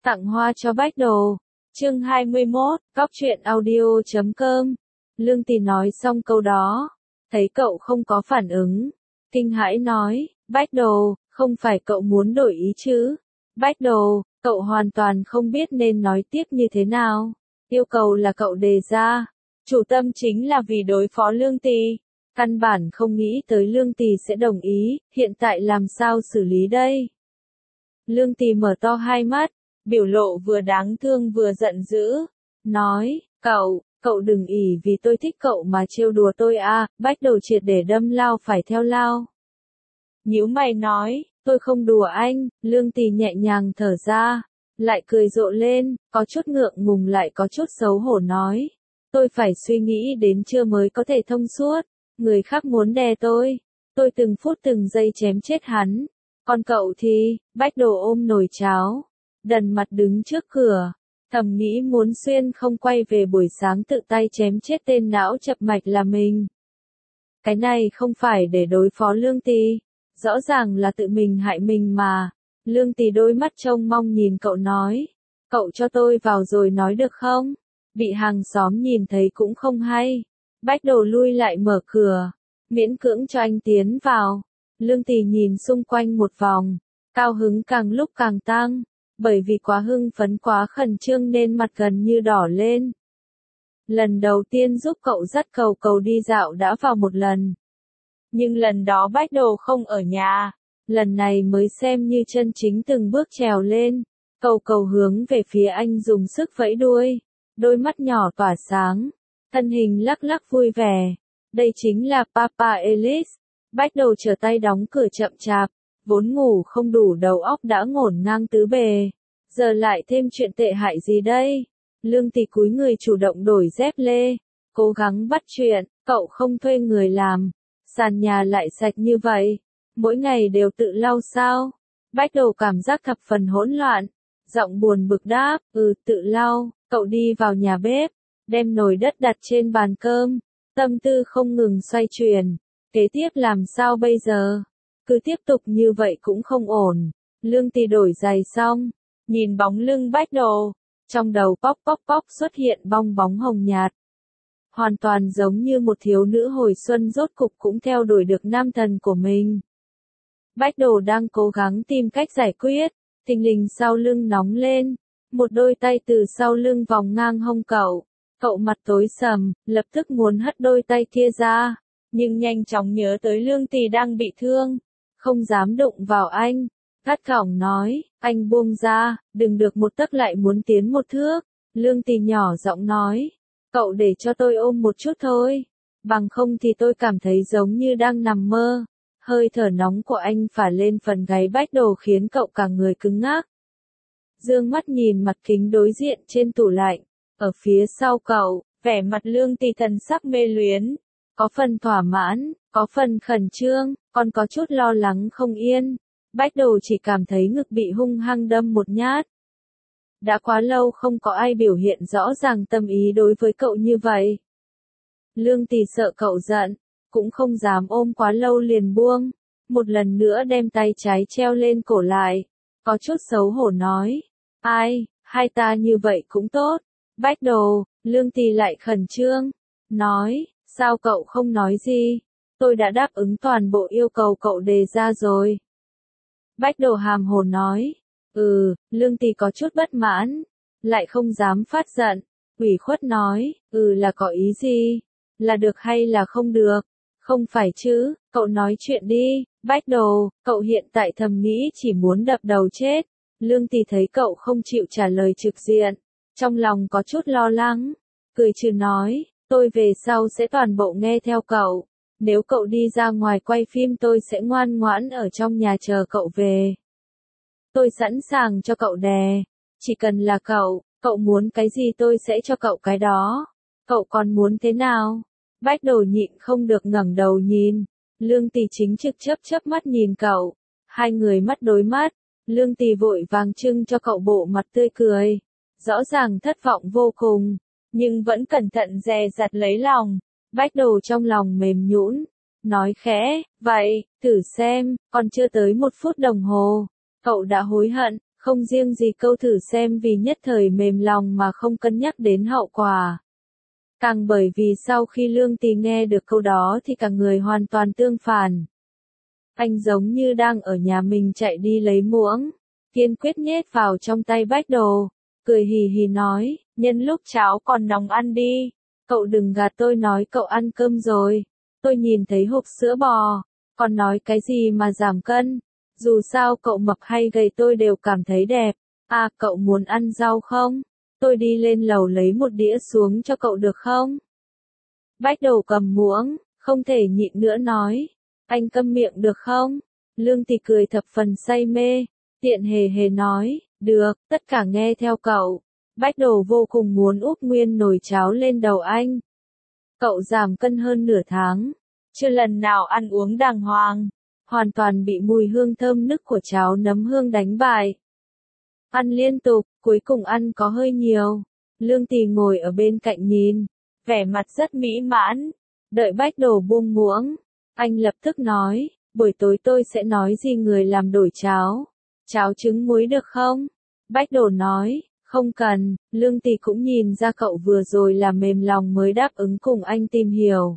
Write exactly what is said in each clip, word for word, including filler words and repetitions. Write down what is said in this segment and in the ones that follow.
Tặng hoa cho Bách Đồ. Chương hai mươi mốt, cóc truyện audio chấm com. Lương Tì nói xong câu đó, thấy cậu không có phản ứng, kinh hãi nói, Bách Đồ, không phải cậu muốn đổi ý chứ? Bách Đồ, cậu hoàn toàn không biết nên nói tiếp như thế nào. Yêu cầu là cậu đề ra, chủ tâm chính là vì đối phó Lương Tì. Căn bản không nghĩ tới Lương Tì sẽ đồng ý, hiện tại làm sao xử lý đây? Lương Tì mở to hai mắt, biểu lộ vừa đáng thương vừa giận dữ, nói, cậu, cậu đừng ỷ vì tôi thích cậu mà trêu đùa tôi à, Bách Đồ triệt để đâm lao phải theo lao. Nhíu mày nói, tôi không đùa anh, Lương Tì nhẹ nhàng thở ra, lại cười rộ lên, có chút ngượng ngùng lại có chút xấu hổ nói, tôi phải suy nghĩ đến trưa mới có thể thông suốt, người khác muốn đè tôi, tôi từng phút từng giây chém chết hắn, còn cậu thì, Bách Đồ ôm nồi cháo, đần mặt đứng trước cửa, thầm nghĩ muốn xuyên không quay về buổi sáng tự tay chém chết tên não chập mạch là mình. Cái này không phải để đối phó Lương Tì, rõ ràng là tự mình hại mình mà. Lương Tì đôi mắt trông mong nhìn cậu nói, cậu cho tôi vào rồi nói được không? Bị hàng xóm nhìn thấy cũng không hay. Bách Đồ lui lại mở cửa, miễn cưỡng cho anh tiến vào. Lương Tì nhìn xung quanh một vòng, cao hứng càng lúc càng tăng, bởi vì quá hưng phấn quá khẩn trương nên mặt gần như đỏ lên. Lần đầu tiên giúp cậu dắt Cầu Cầu đi dạo đã vào một lần. Nhưng lần đó Bách Đồ không ở nhà, lần này mới xem như chân chính từng bước trèo lên. Cầu Cầu hướng về phía anh dùng sức vẫy đuôi, đôi mắt nhỏ tỏa sáng, thân hình lắc lắc vui vẻ. Đây chính là Papa Ellis. Bách Đồ trở tay đóng cửa chậm chạp, vốn ngủ không đủ đầu óc đã ngổn ngang tứ bề. Giờ lại thêm chuyện tệ hại gì đây? Lương Tì cúi người chủ động đổi dép lê, cố gắng bắt chuyện, cậu không thuê người làm, sàn nhà lại sạch như vậy, mỗi ngày đều tự lau sao? Bách Đồ cảm giác thập phần hỗn loạn, giọng buồn bực đáp, ừ tự lau, cậu đi vào nhà bếp, đem nồi đất đặt trên bàn cơm, tâm tư không ngừng xoay chuyển, kế tiếp làm sao bây giờ? Cứ tiếp tục như vậy cũng không ổn. Lương Tì đổi giày xong, nhìn bóng lưng Bách Đồ, trong đầu póc póc póc xuất hiện bong bóng hồng nhạt. Hoàn toàn giống như một thiếu nữ hồi xuân rốt cục cũng theo đuổi được nam thần của mình. Bách Đồ đang cố gắng tìm cách giải quyết, thình lình sau lưng nóng lên, một đôi tay từ sau lưng vòng ngang hông cậu. Cậu mặt tối sầm, lập tức muốn hất đôi tay kia ra, nhưng nhanh chóng nhớ tới Lương Tì đang bị thương, không dám đụng vào anh. Gắt gỏng nói, anh buông ra, đừng được một tấc lại muốn tiến một thước. Lương Tì nhỏ giọng nói, cậu để cho tôi ôm một chút thôi, bằng không thì tôi cảm thấy giống như đang nằm mơ. Hơi thở nóng của anh phả lên phần gáy Bách Đồ khiến cậu cả người cứng ngắc. Dương mắt nhìn mặt kính đối diện trên tủ lạnh, ở phía sau cậu, vẻ mặt Lương Tì thần sắc mê luyến, có phần thỏa mãn, có phần khẩn trương, còn có chút lo lắng không yên. Bách Đồ chỉ cảm thấy ngực bị hung hăng đâm một nhát. Đã quá lâu không có ai biểu hiện rõ ràng tâm ý đối với cậu như vậy. Lương Tì sợ cậu giận, cũng không dám ôm quá lâu liền buông, một lần nữa đem tay trái treo lên cổ lại, có chút xấu hổ nói, ai, hai ta như vậy cũng tốt. Bách Đồ, Lương Tì lại khẩn trương, nói, sao cậu không nói gì, tôi đã đáp ứng toàn bộ yêu cầu cậu đề ra rồi. Bách Đồ hàm hồ nói, ừ, Lương Tì có chút bất mãn, lại không dám phát giận, ủy khuất nói, ừ là có ý gì, là được hay là không được, không phải chứ, cậu nói chuyện đi. Bách Đồ, cậu hiện tại thầm nghĩ chỉ muốn đập đầu chết. Lương Tì thấy cậu không chịu trả lời trực diện, trong lòng có chút lo lắng, cười trừ nói, tôi về sau sẽ toàn bộ nghe theo cậu. Nếu cậu đi ra ngoài quay phim tôi sẽ ngoan ngoãn ở trong nhà chờ cậu về. Tôi sẵn sàng cho cậu đè. Chỉ cần là cậu, cậu muốn cái gì tôi sẽ cho cậu cái đó. Cậu còn muốn thế nào? Bách Đồ nhịn không được ngẩng đầu nhìn. Lương Tì chính trực chớp chớp mắt nhìn cậu. Hai người mắt đối mắt. Lương Tì vội vàng trưng cho cậu bộ mặt tươi cười. Rõ ràng thất vọng vô cùng, nhưng vẫn cẩn thận dè dặt lấy lòng. Bách Đồ trong lòng mềm nhũn, nói khẽ, vậy, thử xem, còn chưa tới một phút đồng hồ, cậu đã hối hận, Không riêng gì câu thử xem vì nhất thời mềm lòng mà không cân nhắc đến hậu quả. Càng bởi vì sau khi Lương Tì nghe được câu đó thì cả người hoàn toàn tương phản. Anh giống như đang ở nhà mình chạy đi lấy muỗng, kiên quyết nhét vào trong tay Bách Đồ, cười hì hì nói, nhân lúc cháo còn nóng ăn đi, cậu đừng gạt tôi nói cậu ăn cơm rồi, tôi nhìn thấy hộp sữa bò, còn nói cái gì mà giảm cân, dù sao cậu mập hay gầy tôi đều cảm thấy đẹp, à cậu muốn ăn rau không? Tôi đi lên lầu lấy một đĩa xuống cho cậu được không? Bách Đồ cầm muỗng, không thể nhịn nữa nói, anh câm miệng được không? Lương Tì cười thập phần say mê, tiện hề hề nói, được, tất cả nghe theo cậu. Bách Đồ vô cùng muốn úp nguyên nồi cháo lên đầu anh. Cậu giảm cân hơn nửa tháng, chưa lần nào ăn uống đàng hoàng, hoàn toàn bị mùi hương thơm nức của cháo nấm hương đánh bại. Ăn liên tục, cuối cùng ăn có hơi nhiều. Lương Tì ngồi ở bên cạnh nhìn, vẻ mặt rất mỹ mãn. Đợi Bách Đồ buông muỗng, anh lập tức nói, buổi tối tôi sẽ nói gì người làm đổi cháo. Cháo trứng muối được không? Bách Đồ nói, không cần. Lương Tì cũng nhìn ra cậu vừa rồi là mềm lòng mới đáp ứng cùng anh tìm hiểu.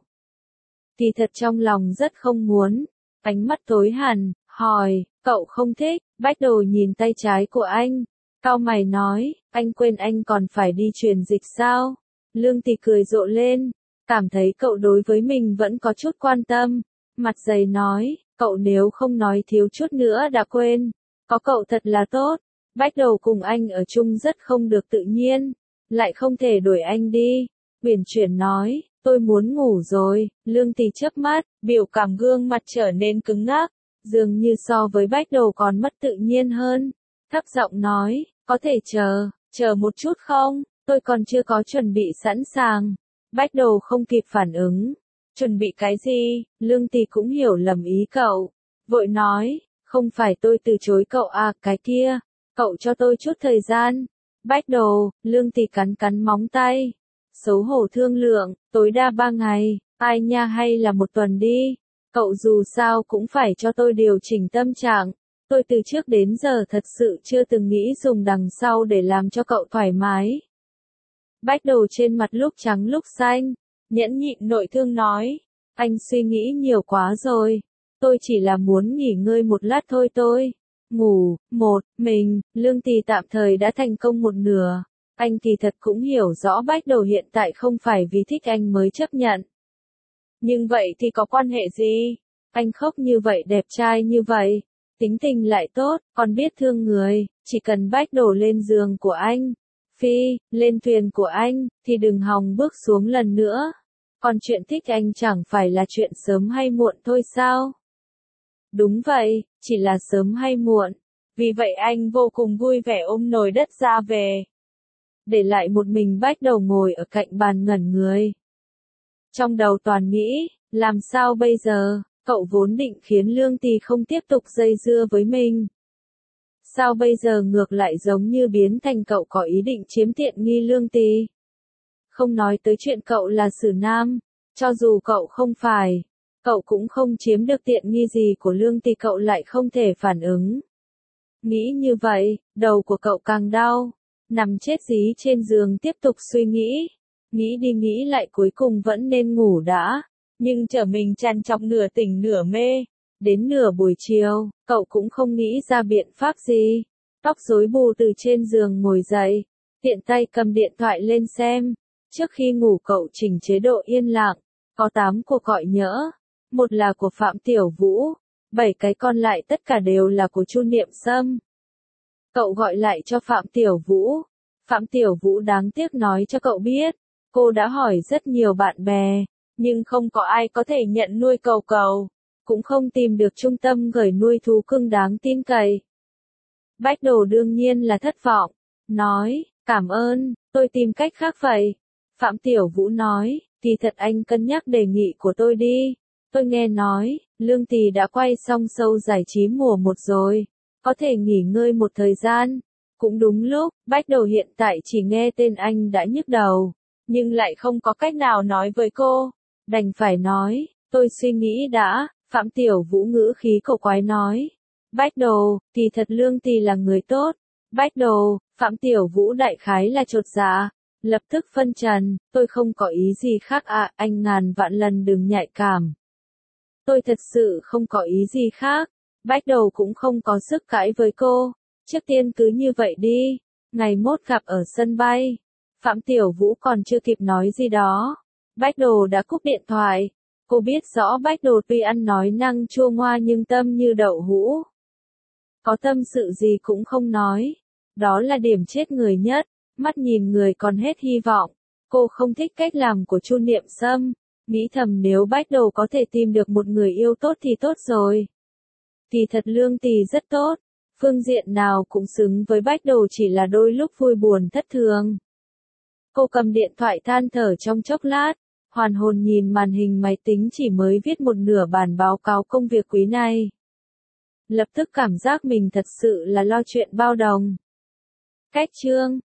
Kỳ thật trong lòng rất không muốn. Ánh mắt tối hẳn, hỏi, cậu không thích? Bách Đồ nhìn tay trái của anh, cau mày nói, anh quên anh còn phải đi truyền dịch sao? Lương Tì cười rộ lên, cảm thấy cậu đối với mình vẫn có chút quan tâm. Mặt dày nói, cậu nếu không nói thiếu chút nữa đã quên, có cậu thật là tốt. Bách Đồ cùng anh ở chung rất không được tự nhiên, lại không thể đuổi anh đi. Uyển chuyển nói, tôi muốn ngủ rồi. Lương Tì chớp mắt, biểu cảm gương mặt trở nên cứng ngắc, dường như so với Bách Đồ còn mất tự nhiên hơn. Thấp giọng nói, có thể chờ, chờ một chút không, tôi còn chưa có chuẩn bị sẵn sàng. Bách Đồ không kịp phản ứng. Chuẩn bị cái gì? Lương Tì cũng hiểu lầm ý cậu. Vội nói, không phải tôi từ chối cậu à, cái kia, cậu cho tôi chút thời gian. Bách Đồ, Lương Tì cắn cắn móng tay. Xấu hổ thương lượng, tối đa ba ngày, ai nha hay là một tuần đi. Cậu dù sao cũng phải cho tôi điều chỉnh tâm trạng. Tôi từ trước đến giờ thật sự chưa từng nghĩ dùng đằng sau để làm cho cậu thoải mái. Bách Đồ trên mặt lúc trắng lúc xanh, nhẫn nhịn nội thương nói, anh suy nghĩ nhiều quá rồi, tôi chỉ là muốn nghỉ ngơi một lát thôi tôi. Ngủ, một, mình, Lương Tì tạm thời đã thành công một nửa, anh kỳ thật cũng hiểu rõ Bách Đồ hiện tại không phải vì thích anh mới chấp nhận. Nhưng vậy thì có quan hệ gì? Anh khóc như vậy đẹp trai như vậy, tính tình lại tốt, còn biết thương người, chỉ cần Bách Đồ lên giường của anh, phi, lên thuyền của anh, thì đừng hòng bước xuống lần nữa. Còn chuyện thích anh chẳng phải là chuyện sớm hay muộn thôi sao? Đúng vậy, chỉ là sớm hay muộn. Vì vậy anh vô cùng vui vẻ ôm nồi đất ra về. Để lại một mình Bách Đầu ngồi ở cạnh bàn ngẩn người. Trong đầu toàn nghĩ, làm sao bây giờ, cậu vốn định khiến Lương Tì không tiếp tục dây dưa với mình. Sao bây giờ ngược lại giống như biến thành cậu có ý định chiếm tiện nghi Lương Tì? Không nói tới chuyện cậu là xử nam, cho dù cậu không phải, cậu cũng không chiếm được tiện nghi gì của Lương Tì, cậu lại không thể phản ứng. Nghĩ như vậy, đầu của cậu càng đau, nằm chết dí trên giường tiếp tục suy nghĩ. Nghĩ đi nghĩ lại cuối cùng vẫn nên ngủ đã, nhưng trở mình trằn trọc nửa tỉnh nửa mê. Đến nửa buổi chiều, cậu cũng không nghĩ ra biện pháp gì. Tóc rối bù từ trên giường ngồi dậy, tiện tay cầm điện thoại lên xem. Trước khi ngủ cậu chỉnh chế độ yên lặng, có tám cuộc gọi nhỡ. Một là của Phạm Tiểu Vũ, bảy cái còn lại tất cả đều là của Chu Niệm Sâm. Cậu gọi lại cho Phạm Tiểu Vũ. Phạm Tiểu Vũ đáng tiếc nói cho cậu biết, cô đã hỏi rất nhiều bạn bè, nhưng không có ai có thể nhận nuôi cậu cậu, cũng không tìm được trung tâm gửi nuôi thú cưng đáng tin cậy. Bách Đồ đương nhiên là thất vọng, nói, cảm ơn, tôi tìm cách khác vậy. Phạm Tiểu Vũ nói, kỳ thật anh cân nhắc đề nghị của tôi đi. Tôi nghe nói, Lương Tì đã quay xong show giải trí mùa một rồi, có thể nghỉ ngơi một thời gian. Cũng đúng lúc, Bách Đồ hiện tại chỉ nghe tên anh đã nhức đầu, nhưng lại không có cách nào nói với cô. Đành phải nói, tôi suy nghĩ đã. Phạm Tiểu Vũ ngữ khí cổ quái nói, Bách Đồ, kỳ thật Lương Tì là người tốt, Bách đồ, Phạm Tiểu Vũ đại khái là chột dạ, lập tức phân trần, tôi không có ý gì khác à, anh ngàn vạn lần đừng nhạy cảm. Tôi thật sự không có ý gì khác. Bách đầu cũng không có sức cãi với cô. Trước tiên cứ như vậy đi. Ngày mốt gặp ở sân bay. Phạm Tiểu Vũ còn chưa kịp nói gì đó. Bách đồ đã cúp điện thoại. Cô biết rõ Bách đồ tuy ăn nói năng chua ngoa nhưng tâm như đậu hũ. Có tâm sự gì cũng không nói. Đó là điểm chết người nhất. Mắt nhìn người còn hết hy vọng. Cô không thích cách làm của Chu Niệm Sâm. Nghĩ thầm nếu Bách đồ có thể tìm được một người yêu tốt thì tốt rồi. Kỳ thật Lương Tì rất tốt. Phương diện nào cũng xứng với Bách đồ, chỉ là đôi lúc vui buồn thất thường. Cô cầm điện thoại than thở trong chốc lát. Hoàn hồn nhìn màn hình máy tính chỉ mới viết một nửa bản báo cáo công việc quý này. Lập tức cảm giác mình thật sự là lo chuyện bao đồng. Cách chương